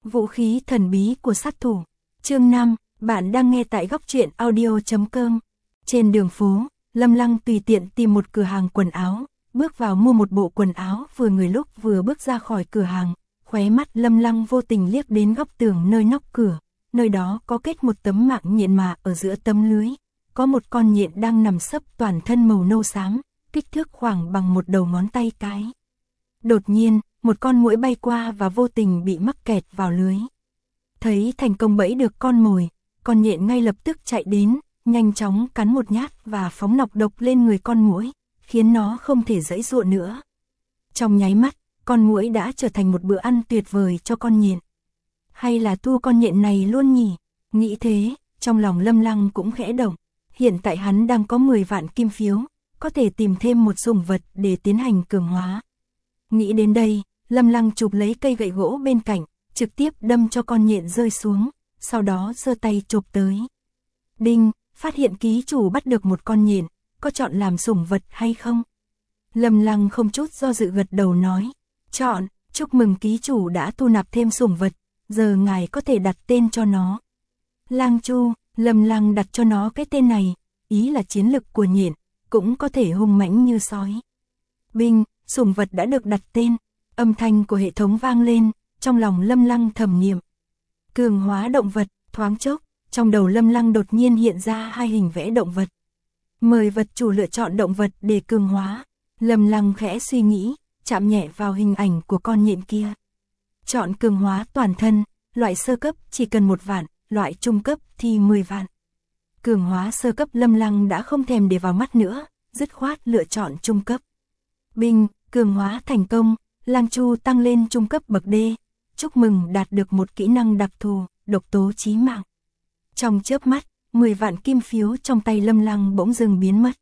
Vũ khí thần bí của sát thủ. Chương 5, bạn đang nghe tại góc truyện audio.com. Trên đường phố, Lâm Lăng tùy tiện tìm một cửa hàng quần áo, bước vào mua một bộ quần áo vừa người lúc vừa bước ra khỏi cửa hàng, khóe mắt Lâm Lăng vô tình liếc đến góc tường nơi nóc cửa, nơi đó có kết một tấm mạng nhện mà ở giữa tấm lưới, có một con nhện đang nằm sấp toàn thân màu nâu xám, kích thước khoảng bằng một đầu ngón tay cái. Đột nhiên, một con muỗi bay qua và vô tình bị mắc kẹt vào lưới. Thấy thành công bẫy được con mồi, con nhện ngay lập tức chạy đến, nhanh chóng cắn một nhát và phóng nọc độc lên người con muỗi, khiến nó không thể giãy giụa nữa. Trong nháy mắt, con muỗi đã trở thành một bữa ăn tuyệt vời cho con nhện. Hay là thu con nhện này luôn nhỉ? Nghĩ thế, trong lòng Lâm Lăng cũng khẽ động. Hiện tại hắn đang có 10 vạn kim phiếu, có thể tìm thêm một sủng vật để tiến hành cường hóa. Nghĩ đến đây, Lâm Lăng chụp lấy cây gậy gỗ bên cạnh, trực tiếp đâm cho con nhện rơi xuống, sau đó giơ tay chụp tới. Đinh, phát hiện ký chủ bắt được một con nhện, có chọn làm sủng vật hay không? Lâm Lăng không chút do dự gật đầu nói, chọn, chúc mừng ký chủ đã thu nạp thêm sủng vật, giờ ngài có thể đặt tên cho nó. Lang Chu, Lâm Lăng đặt cho nó cái tên này, ý là chiến lực của nhện, cũng có thể hung mãnh như sói. Binh, sủng vật đã được đặt tên, âm thanh của hệ thống vang lên, trong lòng Lâm Lăng thầm niệm. Cường hóa động vật, thoáng chốc, trong đầu Lâm Lăng đột nhiên hiện ra hai hình vẽ động vật. Mời vật chủ lựa chọn động vật để cường hóa. Lâm Lăng khẽ suy nghĩ, chạm nhẹ vào hình ảnh của con nhện kia. Chọn cường hóa toàn thân, loại sơ cấp chỉ cần 1 vạn, loại trung cấp thì 10 vạn. Cường hóa sơ cấp Lâm Lăng đã không thèm để vào mắt nữa, dứt khoát lựa chọn trung cấp. Binh, cường hóa thành công, Lang Chu tăng lên trung cấp bậc D. Chúc mừng đạt được một kỹ năng đặc thù, độc tố chí mạng. Trong chớp mắt, 10 vạn kim phiếu trong tay Lâm Lăng bỗng dưng biến mất.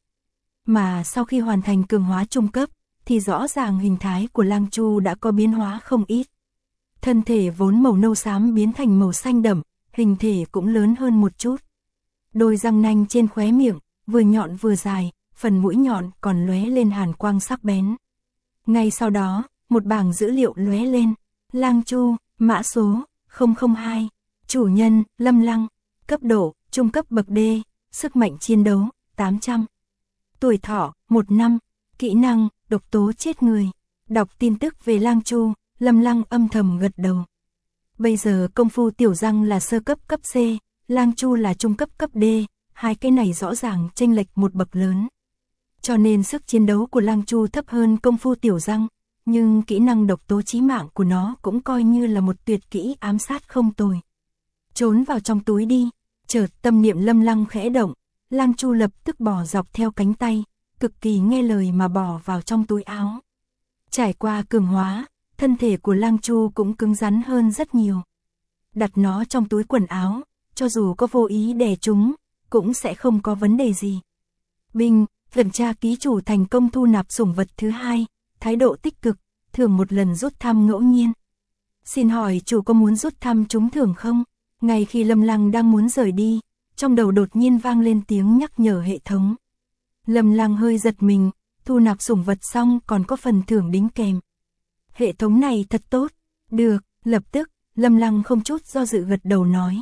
Mà sau khi hoàn thành cường hóa trung cấp, thì rõ ràng hình thái của Lang Chu đã có biến hóa không ít. Thân thể vốn màu nâu xám biến thành màu xanh đậm, hình thể cũng lớn hơn một chút. Đôi răng nanh trên khóe miệng, vừa nhọn vừa dài, phần mũi nhọn còn lóe lên hàn quang sắc bén. Ngay sau đó, một bảng dữ liệu lóe lên, Lang Chu, mã số 002, chủ nhân Lâm Lăng, cấp độ trung cấp bậc D, sức mạnh chiến đấu 800, tuổi thọ 1 năm, kỹ năng độc tố chết người. Đọc tin tức về Lang Chu, Lâm Lăng âm thầm gật đầu. Bây giờ công phu tiểu răng là sơ cấp cấp C, Lang Chu là trung cấp cấp D, hai cái này rõ ràng chênh lệch một bậc lớn. Cho nên sức chiến đấu của Lang Chu thấp hơn công phu tiểu răng, nhưng kỹ năng độc tố chí mạng của nó cũng coi như là một tuyệt kỹ ám sát không tồi. Trốn vào trong túi đi, chợt tâm niệm Lâm Lăng khẽ động, Lang Chu lập tức bò dọc theo cánh tay, cực kỳ nghe lời mà bò vào trong túi áo. Trải qua cường hóa, thân thể của Lang Chu cũng cứng rắn hơn rất nhiều. Đặt nó trong túi quần áo, cho dù có vô ý đè chúng, cũng sẽ không có vấn đề gì. Binh, kiểm tra ký chủ thành công thu nạp sủng vật thứ 2, thái độ tích cực, thưởng một lần rút thăm ngẫu nhiên. Xin hỏi chủ có muốn rút thăm trúng thưởng không? Ngay khi Lâm Lăng đang muốn rời đi, trong đầu đột nhiên vang lên tiếng nhắc nhở hệ thống. Lâm Lăng hơi giật mình, thu nạp sủng vật xong còn có phần thưởng đính kèm. Hệ thống này thật tốt. Được, lập tức, Lâm Lăng không chút do dự gật đầu nói.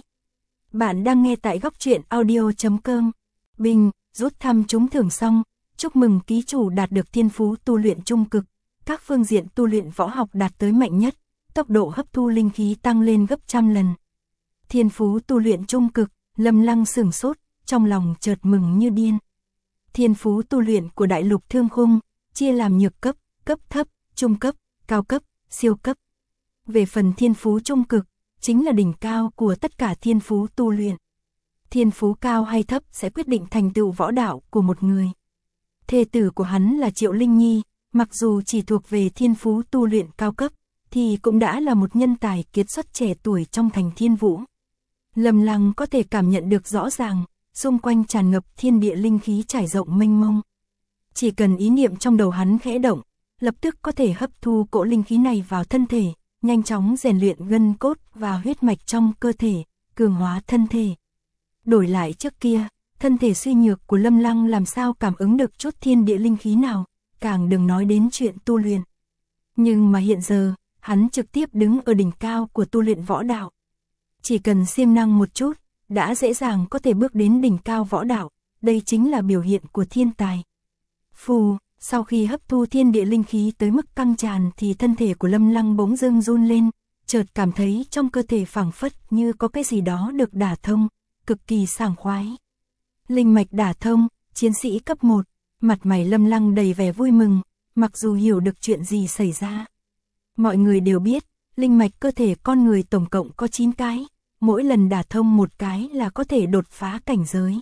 Bạn đang nghe tại góc truyện audio.com. Binh, rút thăm trúng thưởng xong, chúc mừng ký chủ đạt được thiên phú tu luyện trung cực, các phương diện tu luyện võ học đạt tới mạnh nhất, tốc độ hấp thu linh khí tăng lên gấp 100 lần. Thiên phú tu luyện trung cực, Lâm Lăng sửng sốt, trong lòng chợt mừng như điên. Thiên phú tu luyện của Đại Lục Thương Khung chia làm nhược cấp, cấp thấp, trung cấp, cao cấp, siêu cấp. Về phần thiên phú trung cực, chính là đỉnh cao của tất cả thiên phú tu luyện. Thiên phú cao hay thấp sẽ quyết định thành tựu võ đạo của một người. Thê tử của hắn là Triệu Linh Nhi, mặc dù chỉ thuộc về thiên phú tu luyện cao cấp, thì cũng đã là một nhân tài kiệt xuất trẻ tuổi trong thành Thiên Vũ. Lâm Lăng có thể cảm nhận được rõ ràng, xung quanh tràn ngập thiên địa linh khí trải rộng mênh mông. Chỉ cần ý niệm trong đầu hắn khẽ động, lập tức có thể hấp thu cỗ linh khí này vào thân thể, nhanh chóng rèn luyện gân cốt và huyết mạch trong cơ thể, cường hóa thân thể. Đổi lại trước kia, thân thể suy nhược của Lâm Lăng làm sao cảm ứng được chút thiên địa linh khí nào, càng đừng nói đến chuyện tu luyện. Nhưng mà hiện giờ, hắn trực tiếp đứng ở đỉnh cao của tu luyện võ đạo. Chỉ cần siêng năng một chút, đã dễ dàng có thể bước đến đỉnh cao võ đạo, đây chính là biểu hiện của thiên tài. Phù, sau khi hấp thu thiên địa linh khí tới mức căng tràn thì thân thể của Lâm Lăng bỗng dưng run lên, chợt cảm thấy trong cơ thể phảng phất như có cái gì đó được đả thông, cực kỳ sảng khoái. Linh mạch đả thông, chiến sĩ cấp 1, mặt mày Lâm Lăng đầy vẻ vui mừng, mặc dù hiểu được chuyện gì xảy ra. Mọi người đều biết, linh mạch cơ thể con người tổng cộng có 9 cái, mỗi lần đả thông một cái là có thể đột phá cảnh giới.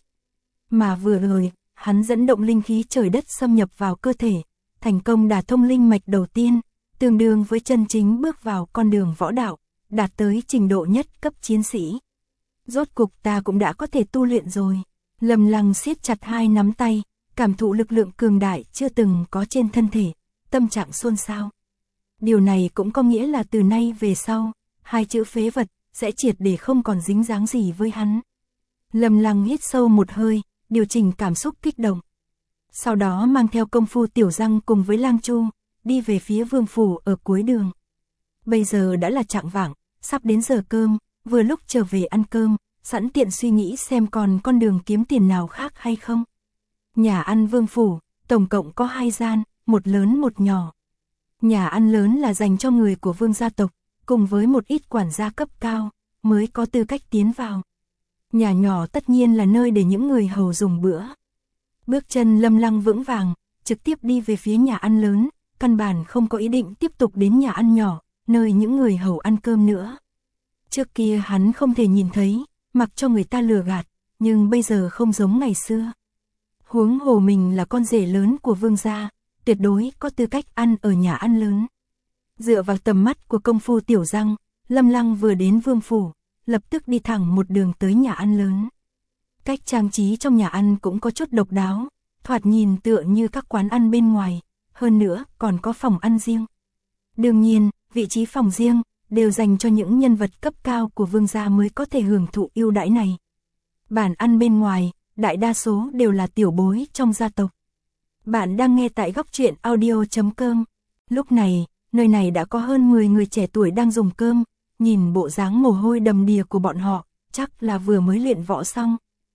Mà vừa rồi, hắn dẫn động linh khí trời đất xâm nhập vào cơ thể, thành công đả thông linh mạch đầu tiên, tương đương với chân chính bước vào con đường võ đạo, đạt tới trình độ nhất cấp chiến sĩ. Rốt cục ta cũng đã có thể tu luyện rồi. Lâm Lăng siết chặt hai nắm tay, cảm thụ lực lượng cường đại chưa từng có trên thân thể, tâm trạng xôn xao. Điều này cũng có nghĩa là từ nay về sau, hai chữ phế vật sẽ triệt để không còn dính dáng gì với hắn. Lâm Lăng hít sâu một hơi, điều chỉnh cảm xúc kích động. Sau đó mang theo công phu tiểu răng cùng với Lang Chu, đi về phía vương phủ ở cuối đường. Bây giờ đã là chạng vạng, sắp đến giờ cơm, vừa lúc trở về ăn cơm, sẵn tiện suy nghĩ xem còn con đường kiếm tiền nào khác hay không. Nhà ăn vương phủ, tổng cộng có 2 gian, một lớn một nhỏ. Nhà ăn lớn là dành cho người của vương gia tộc, cùng với một ít quản gia cấp cao, mới có tư cách tiến vào. Nhà nhỏ tất nhiên là nơi để những người hầu dùng bữa. Bước chân Lâm Lăng vững vàng, trực tiếp đi về phía nhà ăn lớn, căn bản không có ý định tiếp tục đến nhà ăn nhỏ, nơi những người hầu ăn cơm nữa. Trước kia hắn không thể nhìn thấy, mặc cho người ta lừa gạt, nhưng bây giờ không giống ngày xưa. Huống hồ mình là con rể lớn của vương gia, tuyệt đối có tư cách ăn ở nhà ăn lớn. Dựa vào tầm mắt của công phu tiểu răng, Lâm Lăng vừa đến vương phủ, lập tức đi thẳng một đường tới nhà ăn lớn. Cách trang trí trong nhà ăn cũng có chút độc đáo, thoạt nhìn tựa như các quán ăn bên ngoài, hơn nữa còn có phòng ăn riêng. Đương nhiên, vị trí phòng riêng đều dành cho những nhân vật cấp cao của vương gia mới có thể hưởng thụ ưu đãi này. Bàn ăn bên ngoài, đại đa số đều là tiểu bối trong gia tộc. Bạn đang nghe tại góc truyện audio.com. Lúc này, nơi này đã có hơn 10 người trẻ tuổi đang dùng cơm, nhìn bộ dáng mồ hôi đầm đìa của bọn họ, chắc là vừa mới luyện võ xong.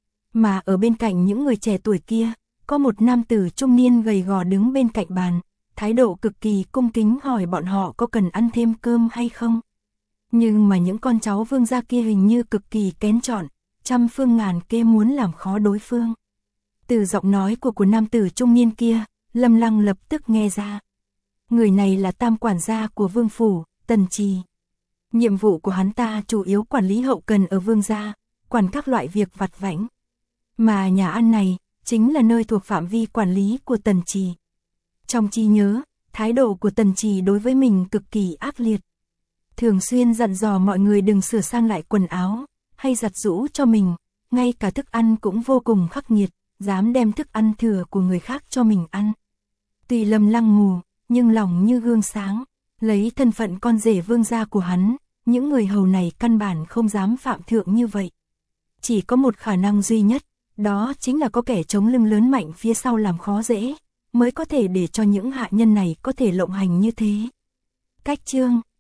Mà ở bên cạnh những người trẻ tuổi kia, có một nam tử trung niên gầy gò đứng bên cạnh bàn, thái độ cực kỳ cung kính hỏi bọn họ có cần ăn thêm cơm hay không. Nhưng mà những con cháu vương gia kia hình như cực kỳ kén chọn, trăm phương ngàn kế muốn làm khó đối phương. Từ giọng nói của nam tử trung niên kia, Lâm Lăng lập tức nghe ra. Người này là tam quản gia của vương phủ, Tần Trì. Nhiệm vụ của hắn ta chủ yếu quản lý hậu cần ở vương gia, quản các loại việc vặt vãnh. Mà nhà ăn này, chính là nơi thuộc phạm vi quản lý của Tần Trì. Trong trí nhớ, thái độ của Tần Trì đối với mình cực kỳ ác liệt. Thường xuyên dặn dò mọi người đừng sửa sang lại quần áo, hay giặt giũ cho mình, ngay cả thức ăn cũng vô cùng khắc nghiệt, dám đem thức ăn thừa của người khác cho mình ăn. Tuy Lâm Lăng mù, nhưng lòng như gương sáng, lấy thân phận con rể vương gia của hắn, những người hầu này căn bản không dám phạm thượng như vậy. Chỉ có một khả năng duy nhất, đó chính là có kẻ chống lưng lớn mạnh phía sau làm khó dễ, mới có thể để cho những hạ nhân này có thể lộng hành như thế. Cách chương